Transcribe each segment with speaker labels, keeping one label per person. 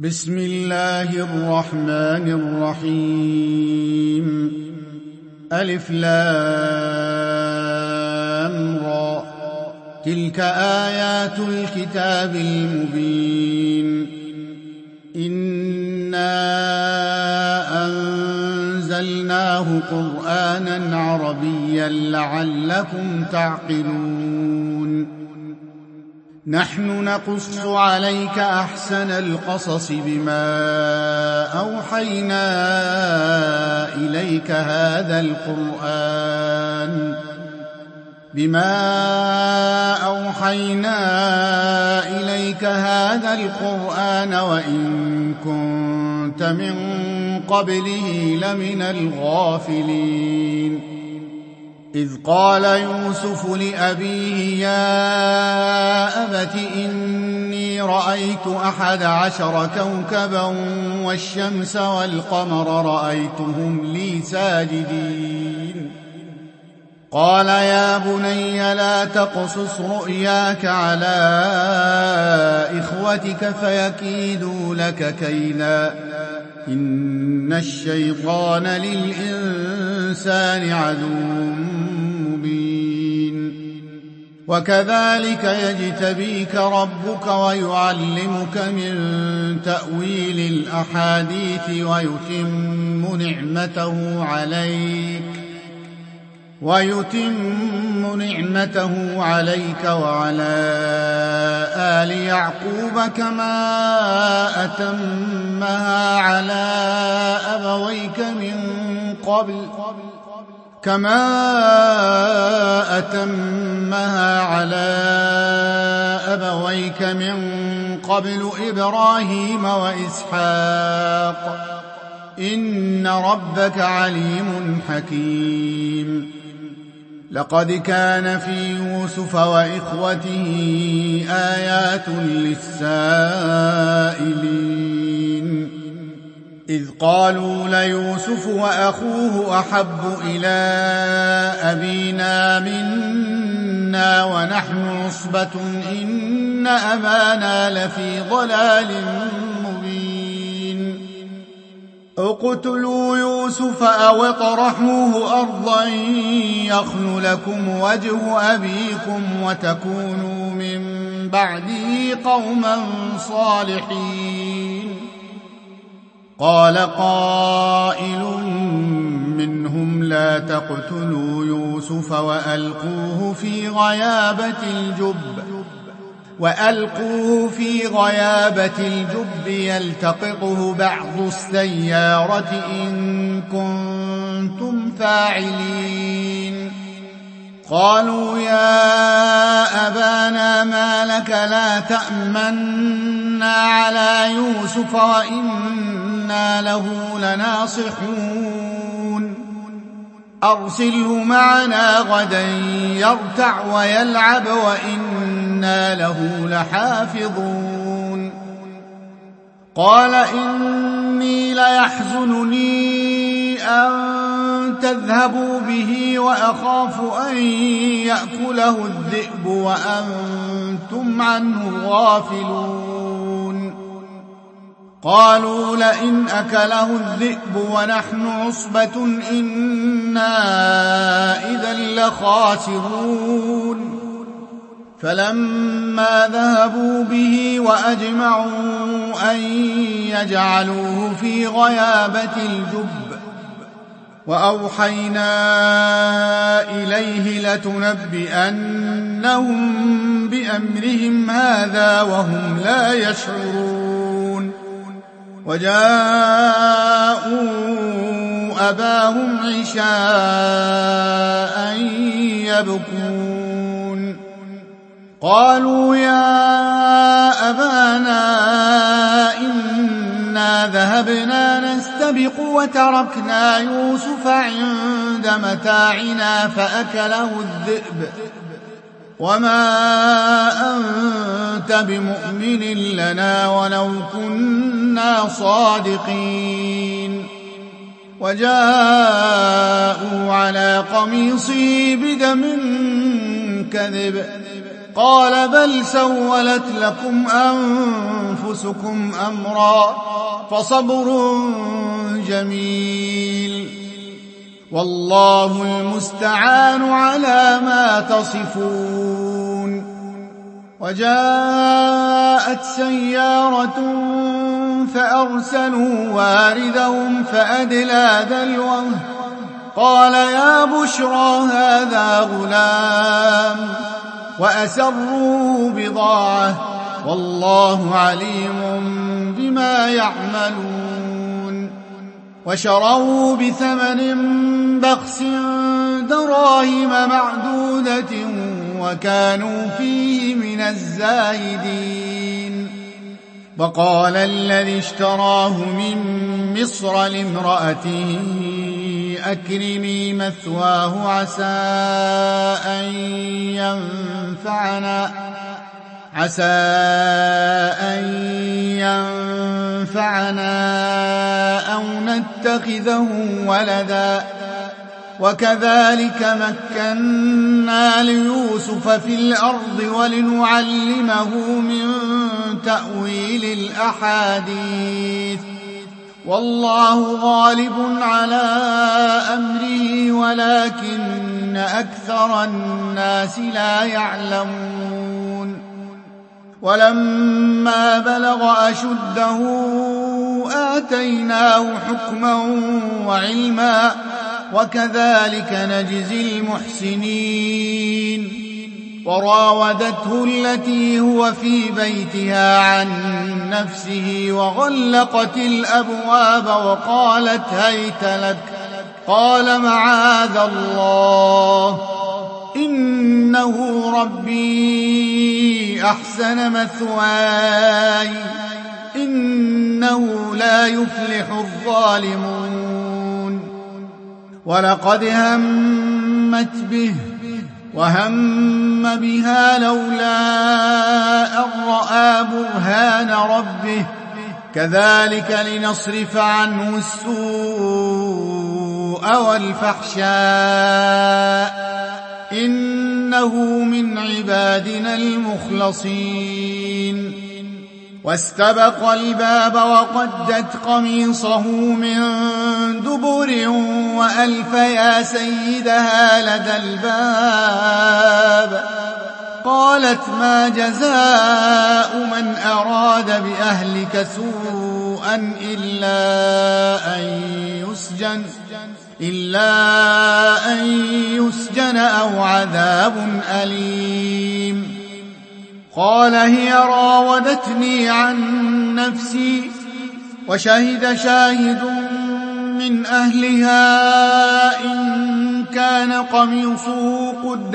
Speaker 1: بسم الله الرحمن الرحيم. ألف لام را. تلك آيات الكتاب المبين. إنا أنزلناه قرآنا عربيا لعلكم تعقلون. نحن نقص عليك أحسن القصص بما أوحينا إليك هذا القرآن وإن كنت من قبله لمن الغافلين. إذ قال يوسف لأبيه يا أبت إني رأيت 11 كوكبا والشمس والقمر رأيتهم لي ساجدين. قال يا بني لا تقصص رؤياك على إخوتك فيكيدوا لك كيدا إن الشيطان للإنسان عدو مبين. وكذلك يجتبيك ربك ويعلمك من تأويل الأحاديث ويتم نعمته عليك وعلى آل يعقوب كما أتمها على أبويك من قبل إبراهيم وإسحاق إن ربك عليم حكيم. لقد كان في يوسف وإخوته آيات للسائلين. إذ قالوا ليوسف وأخوه أحب إلى أبينا منا ونحن عصبة إن أبانا لفي ضلال مبين. اقتلوا يوسف أو اطرحوه أرضا يخل لكم وجه أبيكم وتكونوا من بعده قوما صالحين. قال قائل منهم لا تقتلوا يوسف وألقوه في غيابة الجب يلتقطه بعض السيارة إن كنتم فاعلين. قالوا يا أبانا ما لك لا تأمنا على يوسف وإنا له لناصحون. أرسله معنا غدا يرتع ويلعب وإنا له لحافظون. قال إني ليحزنني أن تذهبوا به وأخاف أن يأكله الذئب وأنتم عنه غافلون. قالوا لئن أكله الذئب ونحن عصبة إنا إذا لخاسرون. فلما ذهبوا به وأجمعوا أن يجعلوه في غيابة الجب وأوحينا إليه لتنبئنهم بأمرهم هذا وهم لا يشعرون. وجاءوا أباهم عشاء يبكون. قالوا يا أبانا إنا ذهبنا نستبق وتركنا يوسف عند متاعنا فأكله الذئب وما أنت بمؤمن لنا ولو كنا صادقين. وجاءوا على قميصه بدم كذب قال بل سولت لكم أنفسكم أنفسكم أمرا فصبر جميل والله المستعان على ما تصفون. وجاءت سيارة فأرسلوا واردهم فأدلى دلوه قال يا بشرى هذا غلام وأسروا بضاعة والله عليم بما يعملون. وشروا بثمن بخس دراهم معدودة وكانوا فيه من الزاهدين. وقال الذي اشتراه من مصر لامرأته أكرمي مثواه عسى أن ينفعنا أو نتخذه ولدا وكذلك مكنا ليوسف في الأرض ولنعلمه من تأويل الأحاديث والله غالب على أمره ولكن أكثر الناس لا يعلمون. ولما بلغ أشده آتيناه حكما وعلما وكذلك نجزي المحسنين. وراودته التي هو في بيتها عن نفسه وغلقت الأبواب وقالت هيت لك قال معاذ الله إنه ربي أحسن مثواي إنه لا يفلح الظالمون. ولقد همت به وهم بها لولا أن رأى برهان ربه كذلك لنصرف عنه السوء والفحشاء إنه من عبادنا المخلصين. واستبق الباب وقدت قميصه من دبر وألف يا سيدها لدى الباب قالت ما جزاء من أراد بأهلك سوءا إلا أن يسجن أو عذاب أليم. قال هي راودتني عن نفسي وشهد شاهد من أهلها إن كان قميصه قد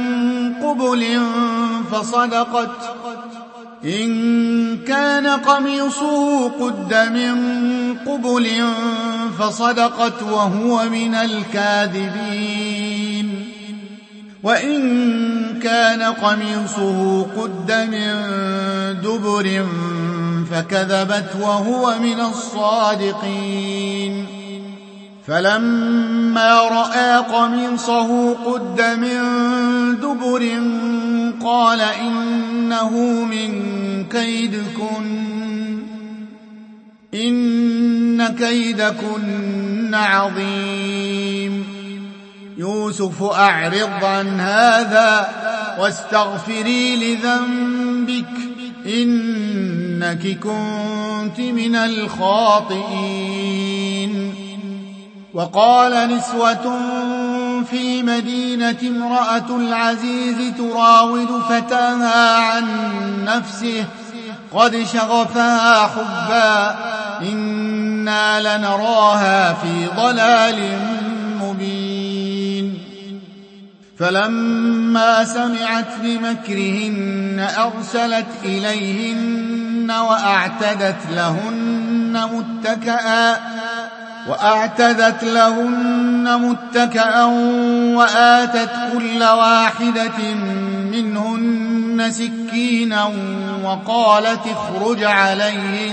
Speaker 1: من قبل فصدقت وهو من الكاذبين وإن كان قميصه قد من دبر فكذبت وهو من الصادقين. فلما رأى قميصه قد من دبر قال إنه من كيدكن إن كيدكن عظيم. يوسف أعرض عن هذا واستغفري لذنبك إنك كنت من الخاطئين. وقال نسوة في المدينة امرأة العزيز تراود فتاها عن نفسه قد شغفها حبا إنا لنراها في ضلال مبين. فلما سمعت بمكرهن أرسلت إليهن وأعتدت لهن متكأ وآتت كل واحدة منهن سكينا وقالت اخرج عليهن.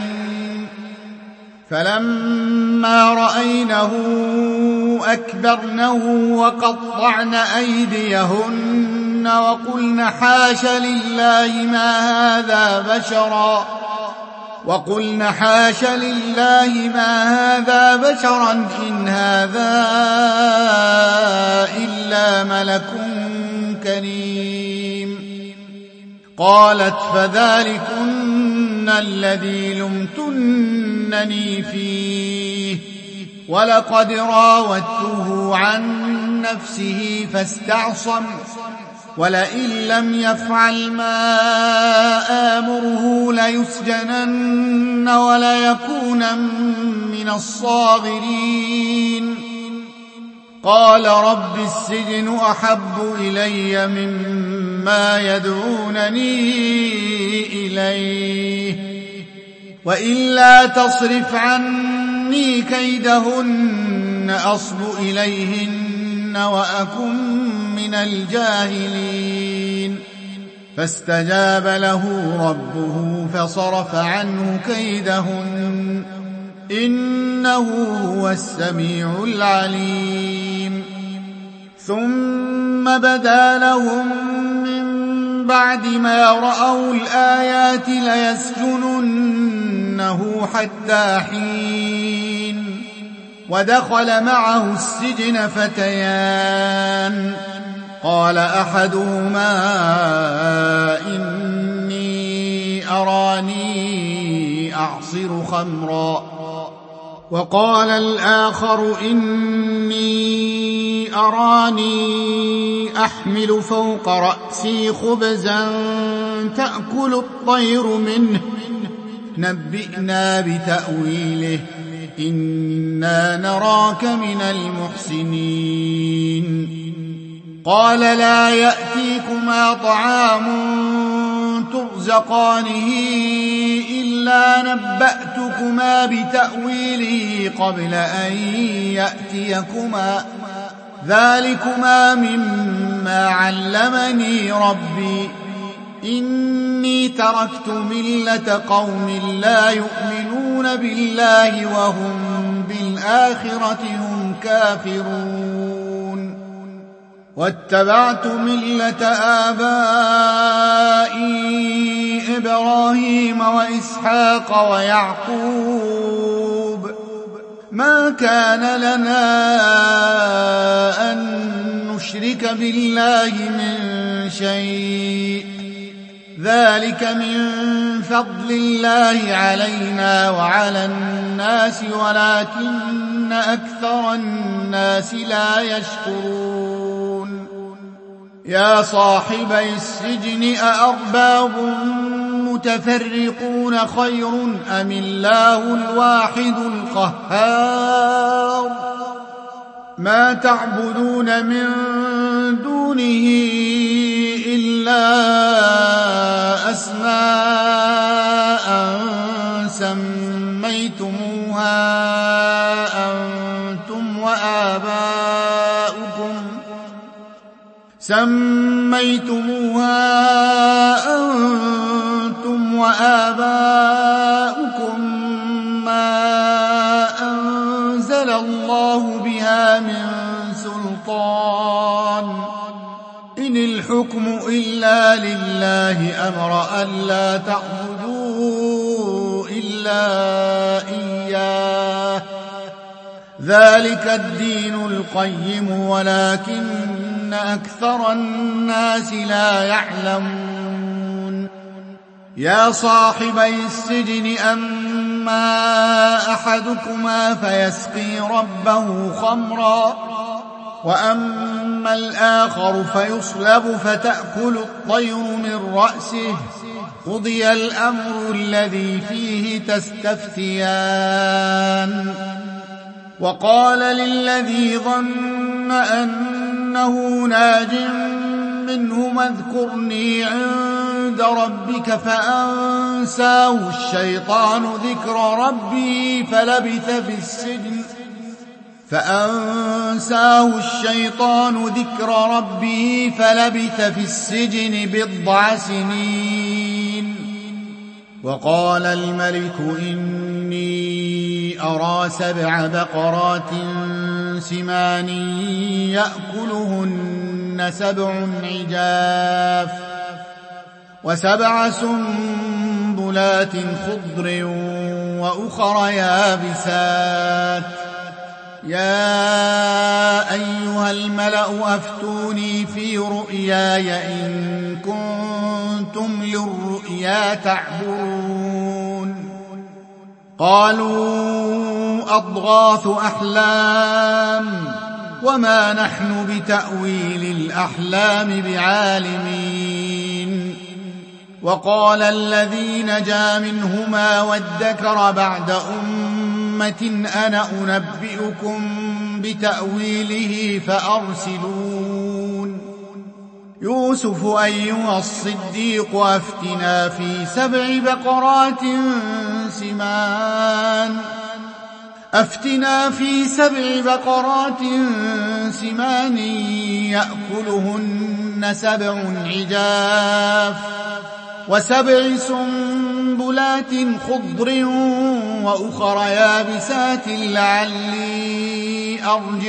Speaker 1: فلما رأينه أكبرنه وقطعن أيديهن وقلن حاش لله ما هذا بشرا وقلن حاش لله ما هذا بشرا إن هذا إلا ملك كريم. قالت فذلكن الذي لمتنني فيه ولقد راودته عن نفسه فاستعصم ولئن لم يفعل ما آمره ليسجنن وليكونن من الصاغرين. قال رب السجن أحب إلي مما يدعونني إليه وإلا تصرف عني كيدهن أصب إليهن وأكن من الجاهلين. فاستجاب له ربه فصرف عنه كيدهن إنه هو السميع العليم. ثم بدا لهم من بعد ما رأوا الآيات ليسجننه حتى حين. ودخل معه السجن فتيان قال أحدهما إني أراني أعصر خمرا وقال الآخر إني أراني أحمل فوق رأسي خبزا تأكل الطير منه نبئنا بتأويله إنا نراك من المحسنين. قال لا يأتيكما طعام ترزقانه إلا نبأتكما بتأويله قبل أن يأتيكما ذلكما مما علمني ربي إني تركت ملة قوم لا يؤمنون بالله وهم بالآخرة هم كافرون واتبعت ملة آبائي إبراهيم وإسحاق ويعقوب ما كان لنا أن نشرك بالله من شيء ذلك من فضل الله علينا وعلى الناس ولكن أكثر الناس لا يشكرون. يا صاحبي السجن أأرباب متفرقون خير أم الله الواحد القهار. ما تعبدون من دونه إلا أسماء سميتموها أنتم وآباؤكم ما أنزل الله بها من سلطان إن الحكم إلا لله أمر ألا تعبدوا إلا إياه ذلك الدين القيم ولكن أكثر الناس لا يعلمون. يا صاحبي السجن أما أحدكما فيسقي ربه خمرا وأما الآخر فيصلب فتأكل الطير من رأسه قضي الأمر الذي فيه تستفتيان. وقال للذي ظن أنه ناج منهما اذكرني عند ربك فأنساه الشيطان ذكر ربه فلبث في السجن بضع سنين. وقال الملك إني أرى 7 بقرات سمان يأكلهن 7 عجاف و7 سنبلات سنبلات خضر وأخر يابسات يا أيها الملأ أفتوني في رؤياي إن كنتم للرؤيا تعبرون قالوا أضغاث أحلام وما نحن بتأويل الأحلام بعالمين وقال الذي نجا منهما وادكر بعد أمة أنا أنبئكم بتأويله فأرسلون يوسف أيها الصديق أفتنا في 7 بقرات سمان يأكلهن 7 عجاف و7 سنبلات خضر وأخر يابسات لعلي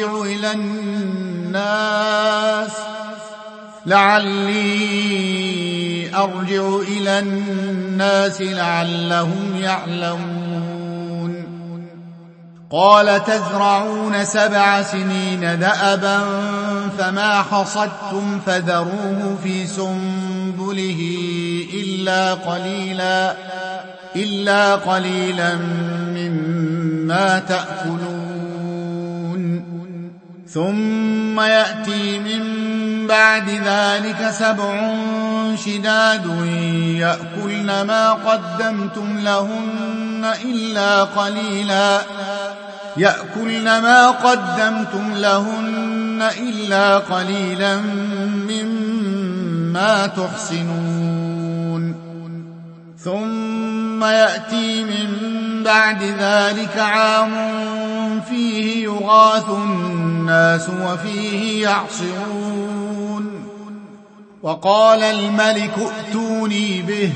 Speaker 1: أرجع إلى الناس لعلهم يعلمون قال تزرعون 7 سنين دأبا فما حصدتم فذروه في سنبله إلا قليلا مما تأكلون ثم يأتي من بعد ذلك 7 شداد يأكلن ما قدمتم لهن إلا قليلا مما تحصنون ثم يأتي من بعد ذلك عام فيه يغاث الناس وفيه يعصرون وقال الملك ائتوني به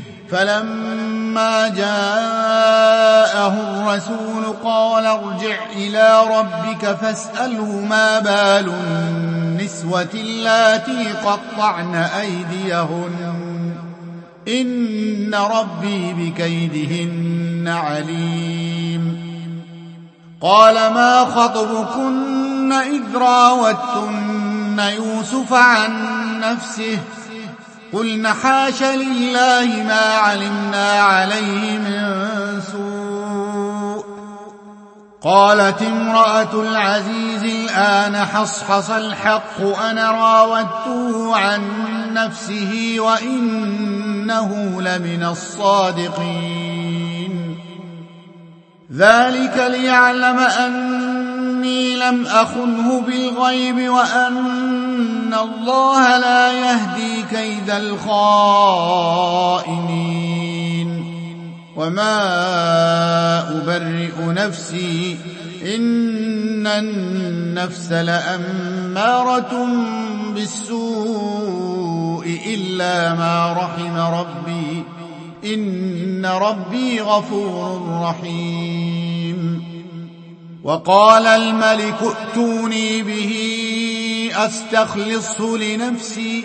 Speaker 1: فلما جاءه الرسول قال ارجع إلى ربك فاسأله ما بال النسوة اللاتي قطعن أيديهن إن ربي بكيدهن عليم قال ما خطبكن إذ راوتن يوسف عن نفسه قلن حاش لله ما علمنا عليه من سوء قالت امرأة العزيز الآن حصحص الحق أنا راودته عن نفسه وإنه لمن الصادقين ذلك ليعلم أني لم أخنه بالغيب وأن الله لا يهدي كيد الخائنين وما أبرئ نفسي إن النفس لأمارة بالسوء إلا ما رحم ربي إن ربي غفور رحيم وقال الملك ائتوني به أستخلصه لنفسي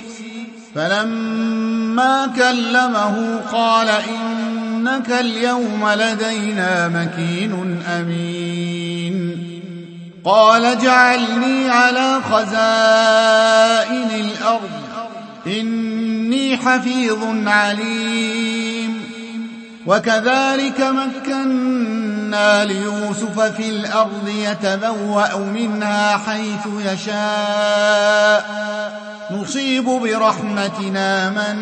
Speaker 1: فلما كلمه قال إنك اليوم لدينا مكين أمين قال اجعلني على خزائن الأرض إني حفيظ عليم وكذلك مكنا ليوسف في الأرض يتبوأ منها حيث يشاء نصيب برحمتنا من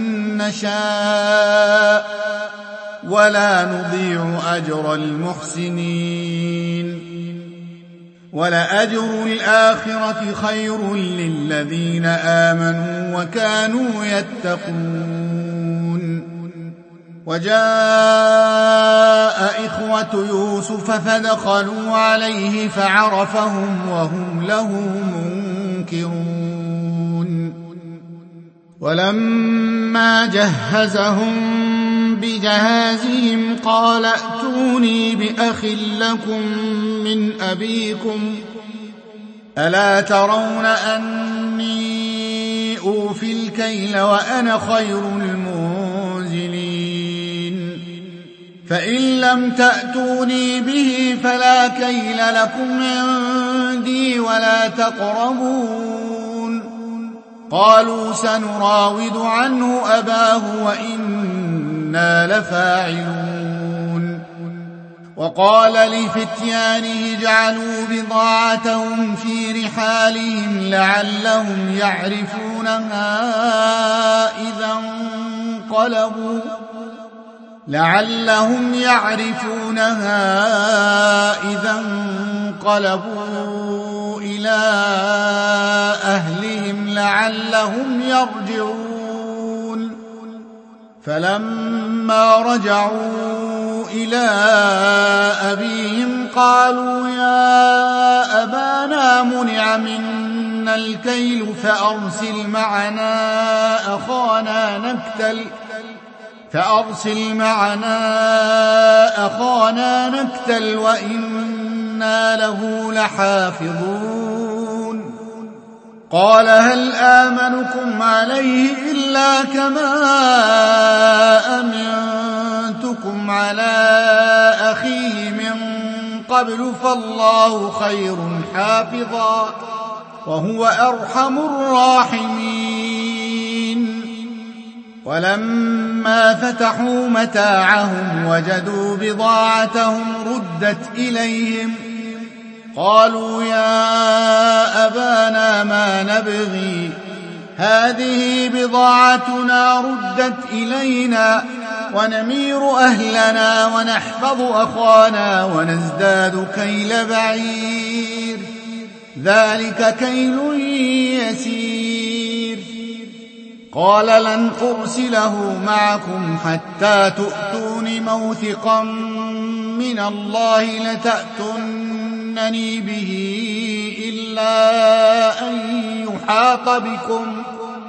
Speaker 1: نشاء ولا نضيع أجر المحسنين ولأجر الآخرة خير للذين آمنوا وكانوا يتقون وجاء إخوة يوسف فدخلوا عليه فعرفهم وهم له منكرون ولما جهزهم بجهازهم قال ائتوني بأخ لكم من أبيكم ألا ترون أني أوفي الكيل وأنا خير المنزلين فإن لم تأتوني به فلا كيل لكم عندي ولا تقربون. قالوا سنراود عنه أباه وإنا لفاعلون. وقال لفتيانه اجعلوا بضاعتهم في رحالهم لعلهم يعرفونها إذا انقلبوا إلى أهلهم لعلهم يرجعون. فلما رجعوا إلى أبيهم قالوا يا أبانا منع منا الكيل فأرسل معنا أخانا نكتل وإنا له لحافظون. قال هل آمنكم عليه إلا كما أمنتكم على أخيه من قبل فالله خير حافظا وهو أرحم الراحمين. ولما فتحوا متاعهم وجدوا بضاعتهم ردت إليهم قالوا يا أبانا ما نبغي هذه بضاعتنا ردت إلينا ونمير أهلنا ونحفظ أخانا ونزداد كيل بعير ذلك كيل يسير. قال لن أرسله معكم حتى تؤتون موثقا من الله لتأتونني به إلا أن يحاط بكم.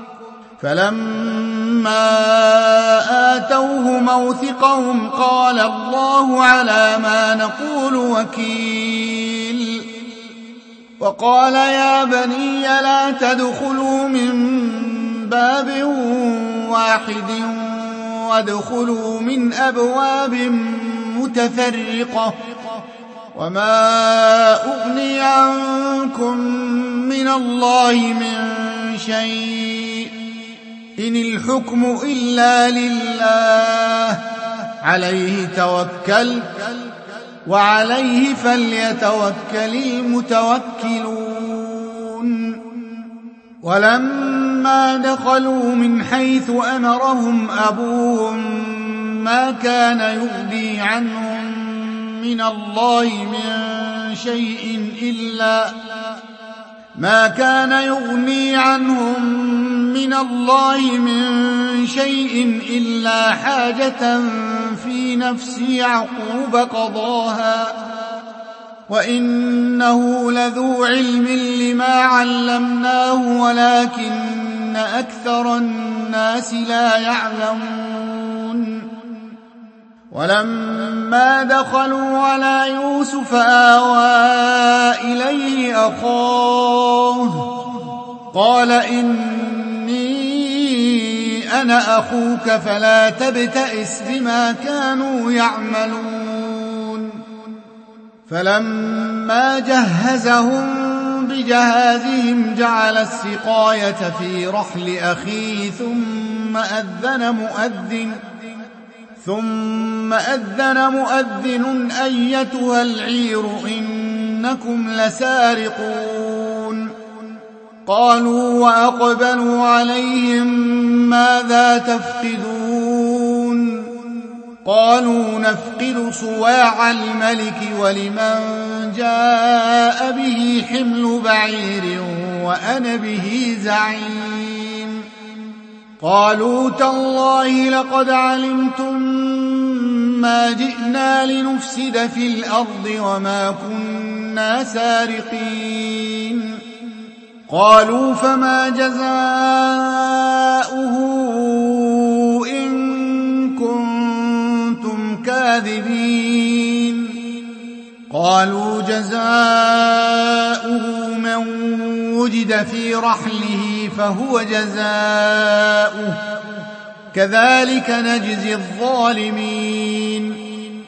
Speaker 1: فلما آتوه موثقهم قال الله على ما نقول وكيل. وقال يا بني لا تدخلوا من باب واحد وادخلوا من أبواب متفرقة وما أغني عنكم من الله من شيء إن الحكم إلا لله عليه توكلت وعليه فليتوكل المتوكلون. ولما دخلوا من حيث أمرهم أبوهم ما كان يغني عنهم من الله من شيء إلا حاجة في نفس يعقوب قضاها وإنه لذو علم لما علمناه ولكن أكثر الناس لا يعلمون. ولما دخلوا على يوسف آوى إليه أخاه قال إني أنا أخوك فلا تبتئس بما كانوا يعملون. فلما جهزهم بجهازهم جعل السقاية في رحل أخيه ثم أذن مؤذن أيتها العير إنكم لسارقون. قالوا وأقبلوا عليهم ماذا تفقدون؟ قالوا نفقد صواع الملك ولمن جاء به حمل بعير وأنا به زعيم. قالوا تالله لقد علمتم ما جئنا لنفسد في الأرض وما كنا سارقين. قالوا فما جزاؤه إن كنتم كاذبين؟ قالوا جزاؤه من وجد في رحله فهو جزاؤه كذلك نجزي الظالمين.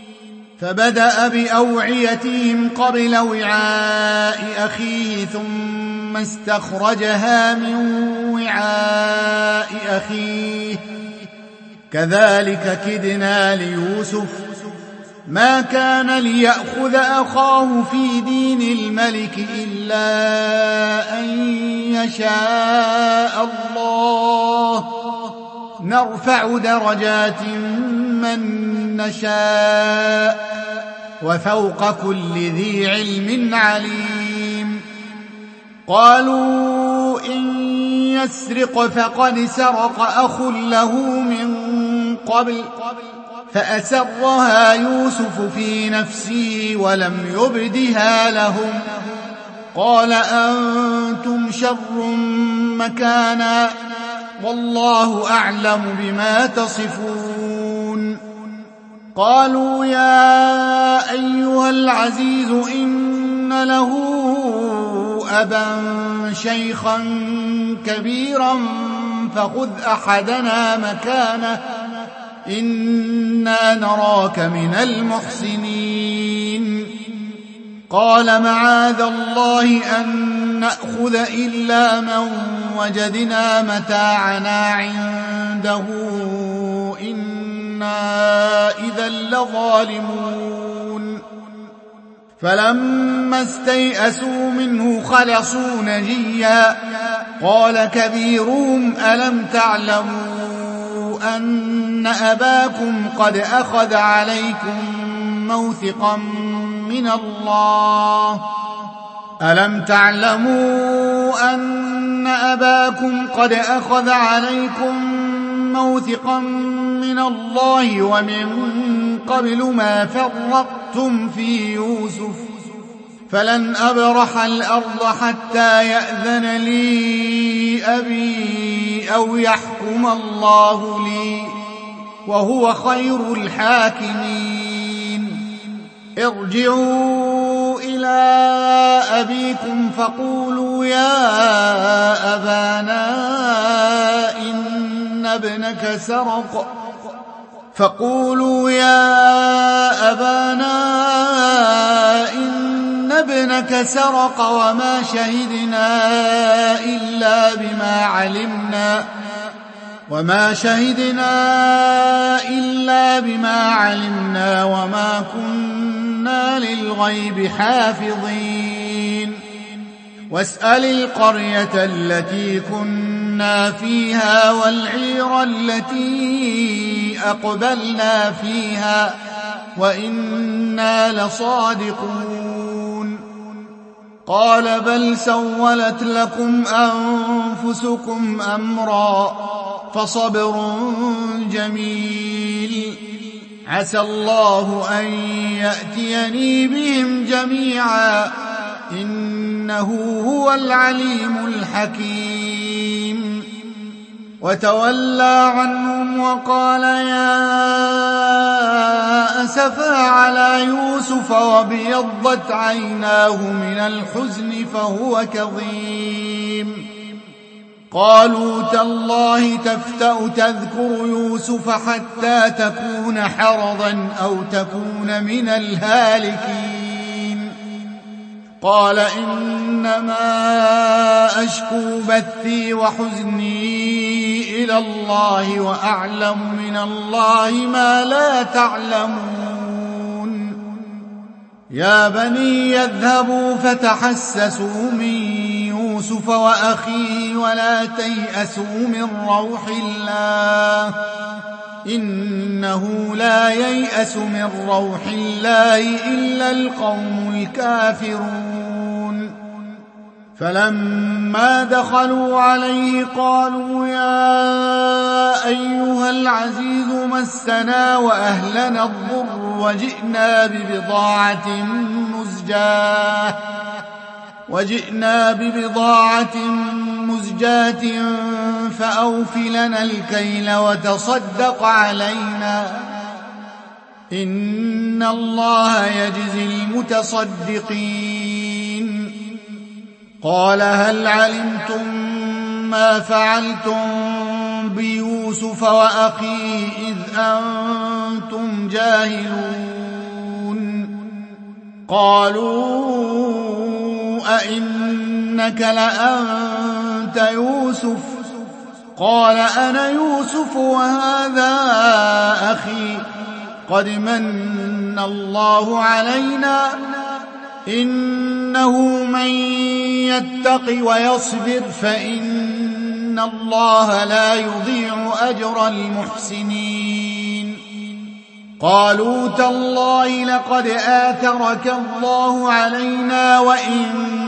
Speaker 1: فبدأ بأوعيتهم قبل وعاء أخيه ثم استخرجها من وعاء أخيه كذلك كدنا ليوسف ما كان ليأخذ أخاه في دين الملك إلا أن يشاء الله نرفع درجات من نشاء وفوق كل ذي علم عليم قالوا إن يسرق فقد سرق أخ له من قبل فأسرها يوسف في نفسه ولم يبدها لهم قال أنتم شر مكانا والله أعلم بما تصفون قالوا يا أيها العزيز إن له أبا شيخا كبيرا فخذ أحدنا مكانه إنا نراك من المحسنين قال معاذ الله أن نأخذ إلا من وجدنا متاعنا عنده إنا إذا لظالمون فلما استيئسوا منه خلصوا نجيا قال كبيرهم ألم تعلموا أن أباكم قد أخذ عليكم موثقا من الله ألم تعلموا أن أباكم قد أخذ عليكم موثقا من الله ومن قبل ما فرطتم في يوسف فلن أبرح الأرض حتى يأذن لي أبي أو يحكم الله لي وهو خير الحاكمين ارجعوا إلى أبيكم فقولوا يا أبانا إن ابنك سرق وما شهدنا إلا بما علمنا وما كنا للغيب حافظين واسأل القرية التي كنا فيها والعير التي أقبلنا فيها وإنا لصادقون قال بل سولت لكم أنفسكم أمرا فصبر جميل عسى الله أن يأتيني بهم جميعا إنه هو العليم الحكيم وتولى عنهم وقال يا أسفا على يوسف وابيضت عيناه من الحزن فهو كظيم قالوا تالله تفتأ تذكر يوسف حتى تكون حرضا أو تكون من الهالكين قال إنما أشكو بثي وحزني إلى الله وأعلم من الله ما لا تعلمون يا بني يذهبوا فتحسسوا من يوسف وأخيه ولا تيأسوا من روح الله إنه لا ييأس من روح الله إلا القوم الكافرون فلما دخلوا عليه قالوا يا أيها العزيز مسنا وأهلنا الضر وجئنا ببضاعة مزجاة فأوف لنا الكيل وتصدق علينا إن الله يجزي المتصدقين قال هل علمتم ما فعلتم بيوسف وأخيه إذ أنتم جاهلون قالوا أئنك لأنت يوسف؟ قال أنا يوسف وهذا أخي قد من الله علينا إنه من يتق ويصبر فإن الله لا يضيع أجر المحسنين. قالوا تالله لقد آثرك الله علينا وإن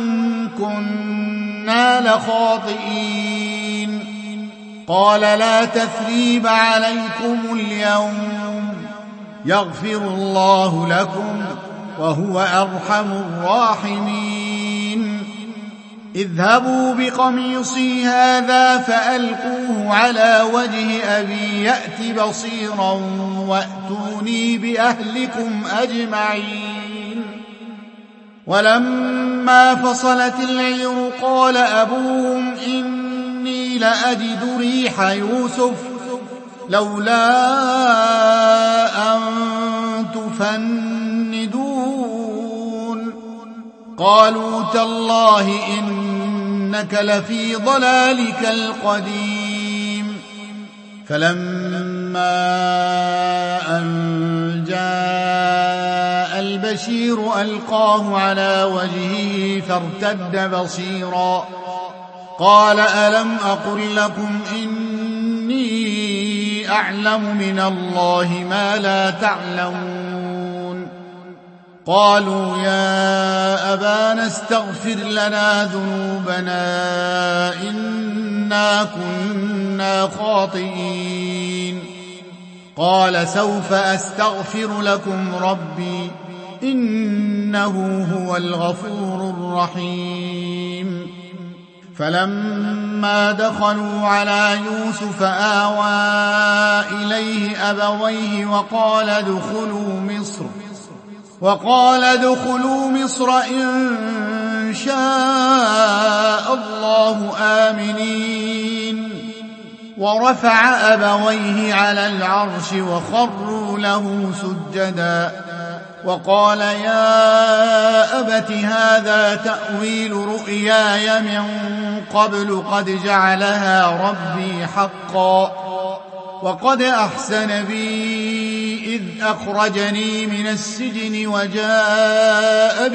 Speaker 1: كنا لخاطئين. قال لا تثريب عليكم اليوم يغفر الله لكم وهو أرحم الراحمين. اذهبوا بقميصي هذا فألقوه على وجه أبي يأت بصيرا وأتوني بأهلكم أجمعين. ولما فصلت العير قال أبوهم إني لأجد ريح يوسف لولا أن تفندون. قالوا تالله إنك لفي ضلالك القديم. فلما أن جاء البشير ألقاه على وجهه فارتد بصيرا قال ألم أقل لكم إني أعلم من الله ما لا تعلمون. قالوا يا أبانا استغفر لنا ذنوبنا إنا كنا خاطئين. قال سوف أستغفر لكم ربي إنه هو الغفور الرحيم. فلما دخلوا على يوسف آوى إليه أبويه وقال ادخلوا مصر إن شاء الله آمنين. ورفع أبويه على العرش وخروا له سجدا وقال يا أبت هذا تأويل رؤياي من قبل قد جعلها ربي حقا وقد أحسن بي إذ أخرجني من السجن وجاء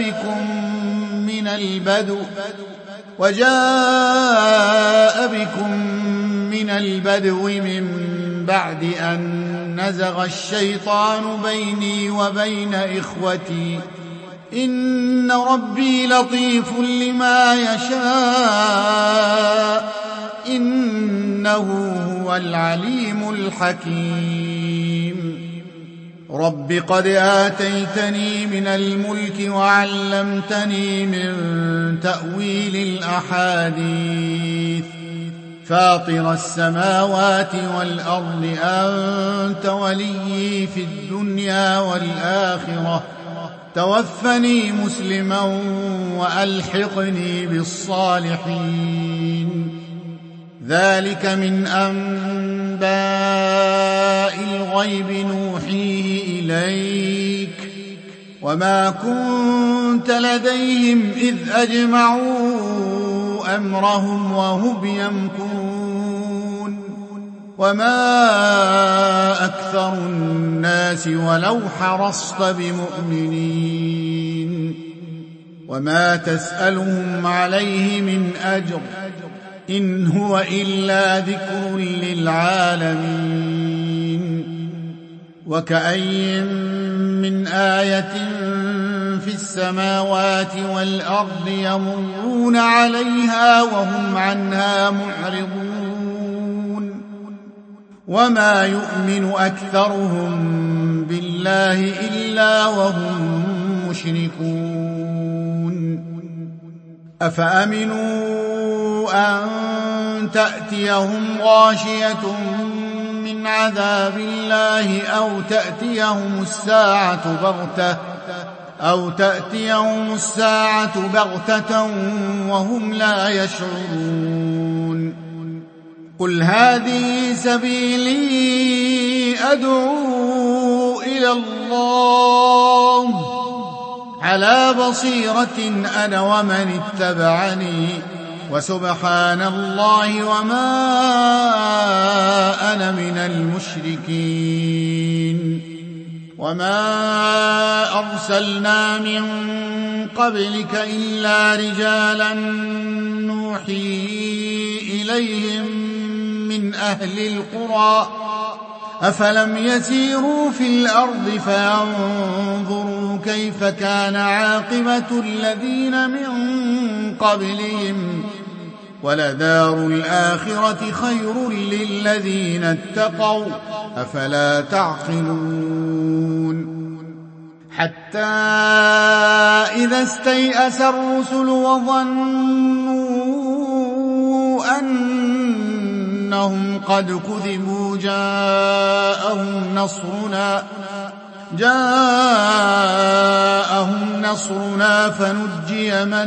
Speaker 1: بكم من البدو من بعد أن نزغ الشيطان بيني وبين إخوتي إن ربي لطيف لما يشاء إنه هو العليم الحكيم. رب قد آتيتني من الملك وعلمتني من تأويل الأحاديث فاطر السماوات والأرض أنت وليي في الدنيا والآخرة توفني مسلما وألحقني بالصالحين. ذلك من أنباء الغيب نوحيه إليك وما كنت لديهم إذ أجمعوا أمرهم وهم يمكرون وما أكثر الناس ولو حرصت بمؤمنين وما تسألهم عليه من أجر إن هو إلا ذكر للعالمين. وكأين من آية في السماوات والأرض يمرون عليها وهم عنها معرضون وما يؤمن أكثرهم بالله إلا وهم مشركون. أفأمنوا أن تأتيهم غاشية من عذاب الله أو تأتيهم الساعة بغتة وهم لا يشعرون. قل هذه سبيلي أدعو إلى الله على بصيرة أنا ومن اتبعني وسبحان الله وما أنا من المشركين. وما أرسلنا من قبلك إلا رجالا نوحي إليهم من أهل القرى أفلم يسيروا في الأرض فينظروا كيف كان عاقبة الذين من قبلهم ولدار الآخرة خير للذين اتقوا أفلا تعقلون. حتى إذا استيأس الرسل وظنوا أنهم قد كذبوا جاءهم نصرنا فنجي من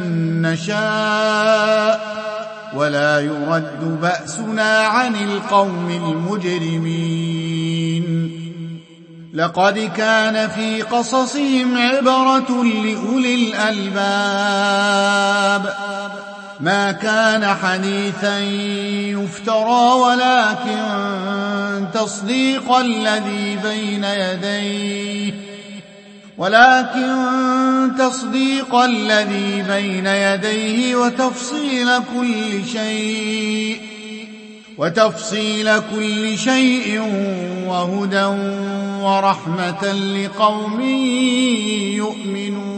Speaker 1: نشاء ولا يرد بأسنا عن القوم المجرمين. لقد كان في قصصهم عبرة لأولي الألباب ما كان حديثا يفترى ولكن تصديق الذي بين يديه وتفصيل كل شيء وهدى ورحمة لقوم يؤمنون.